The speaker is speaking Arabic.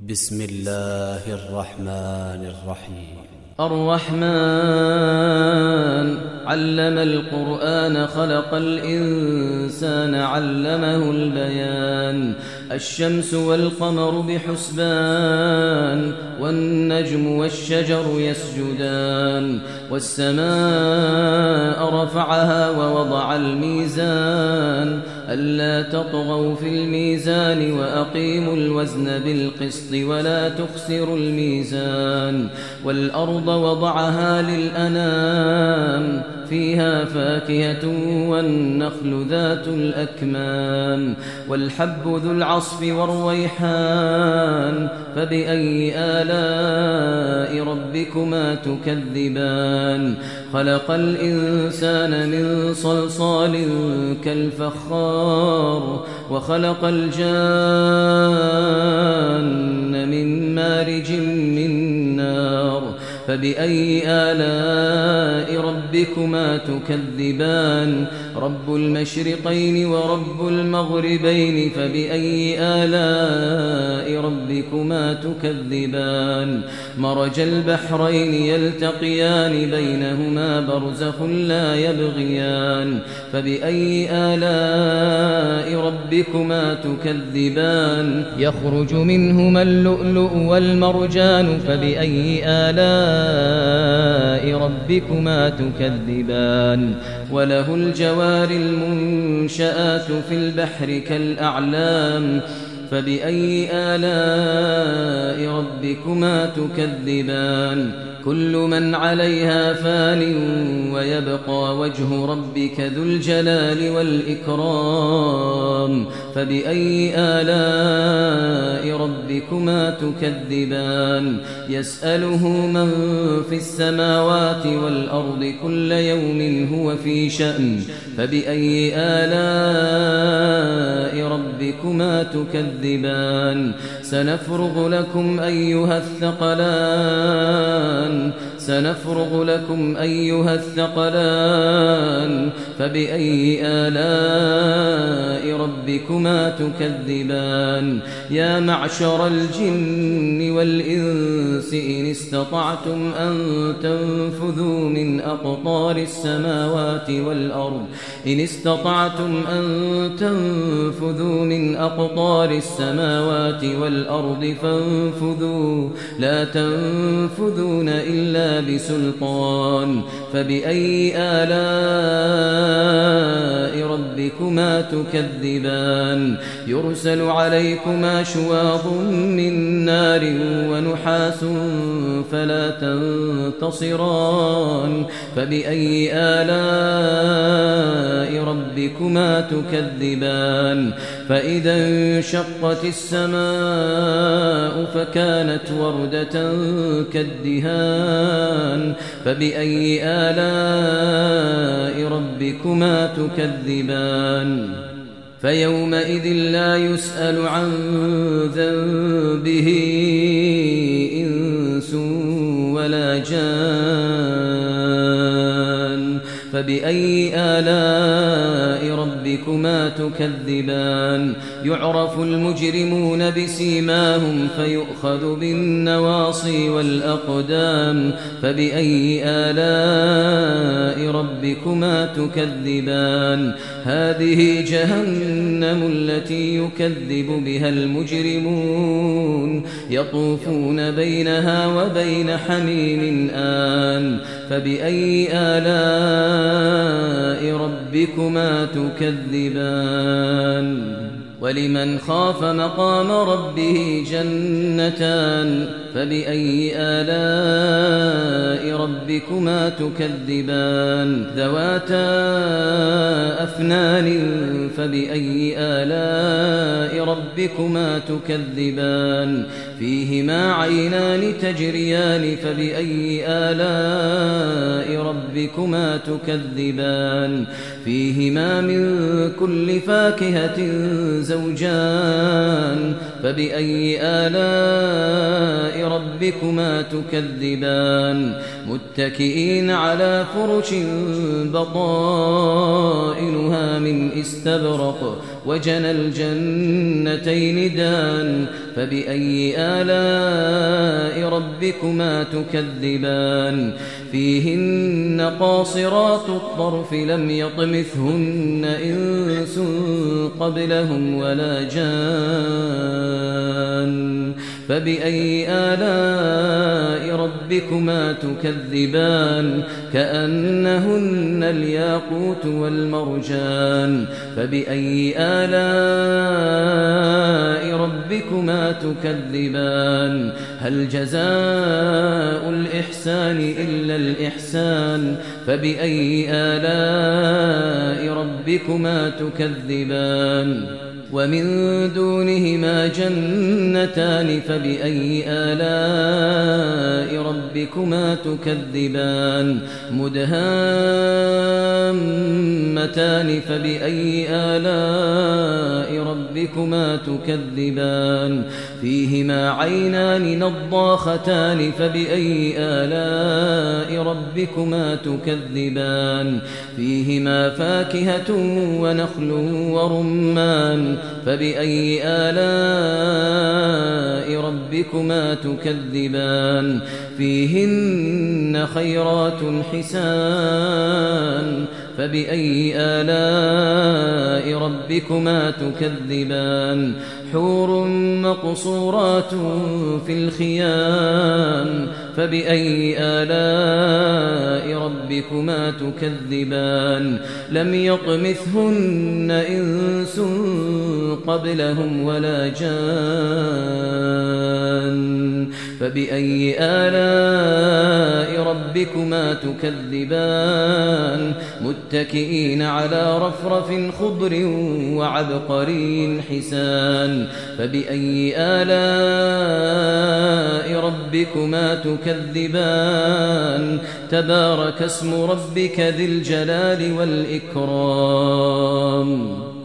بسم الله الرحمن الرحيم. الرحمن علم القرآن خلق الإنسان علمه البيان. الشمس والقمر بحسبان والنجم والشجر يسجدان والسماء رفعها ووضع الميزان ألا تطغوا في الميزان وأقيموا الوزن بالقسط ولا تخسروا الميزان والأرض وضعها للأنام فيها فاكهة والنخل ذات الأكمام والحب ذو العصف والريحان فبأي آلاء ربكما تكذبان. خلق الإنسان من صلصال كالفخار وخلق الجان من مارج من نار فبأي آلاء ربكما تكذبان. رب المشرقين ورب المغربين فبأي آلاء ربكما تكذبان. مرج البحرين يلتقيان بينهما برزخ لا يبغيان فبأي آلاء ربكما تكذبان. يخرج منهما اللؤلؤ والمرجان فبأي آلاء ربكما تكذبان. وله الجوار المنشآت في البحر كالأعلام فبأي آلاء ربكما تكذبان. كل من عليها فان ويبقى وجه ربك ذو الجلال والإكرام فبأي آلاء ربكما تكذبان. يسأله من في السماوات والأرض كل يوم هو في شأن فبأي آلاء ربكما تكذبان. سنفرغ لكم أيها الثقلان فبأي آلاء ربكما تكذبان. يا معشر الجن والإنس إن استطعتم أن تنفذوا من أقطار السماوات والأرض فانفذوا لا تنفذون إلا بسلطان فبأي آلاء ربكما تكذبان. يرسل عليكما شواظ من نار ونحاس فلا تنتصران فبأي آلاء ربكما تكذبان. فإذا انشقت السماء فكانت وردة كالدهان فبأي آلاء ربكما تكذبان. فيومئذ لا يسأل عن ذنبه إنس ولا جان فبأي آلاء ربكما تكذبان. يعرف المجرمون بسيماهم فيؤخذ بالنواصي والأقدام فبأي آلاء ربكما تكذبان. هذه جهنم التي يكذب بها المجرمون يطوفون بينها وبين حميم آن فبأي آلاء ربكما تكذبان. ولمن خاف مقام ربه جنتان فبأي آلاء ربكما تكذبان. ذواتا أفنان فبأي آلاء ربكما تكذبان. فيهما عينان تجريان فبأي آلاء ربكما تكذبان. فيهما من كل فاكهة زوجان فبأي آلاء ربكما تكذبان. متكئين على فرش بطائنها من استبرق وجنى الجنتين دان فبأي آلاء ربكما تكذبان فيهن قاصرات الطرف لم يطمثهن إنس قبلهم ولا جان فبأي آلاء ربكما تكذبان كأنهن الياقوت والمرجان فبأي آلاء ربكما تكذبان هل جزاء الإحسان إلا الإحسان فبأي آلاء ربكما تكذبان ومن دونهما جنتان فبأي آلاء ربكما تكذبان مدهامتان فبأي آلاء ربكما تكذبان فيهما عينان نضاختان فبأي آلاء ربكما تكذبان فيهما فاكهة ونخل ورمان فبأي آلاء ربكما تكذبان فيهن خيرات حسان فبأي آلاء ربكما تكذبان حور مقصورات في الخيام فبأي آلاء ربكما تكذبان لم يطمثهن إنس قبلهم ولا جان فبأي آلاء ربكما تكذبان متكئين على رفرف خضر وعبقري حسان فبأي آلاء ربكما تكذبان تبارك اسم ربك ذي الجلال والإكرام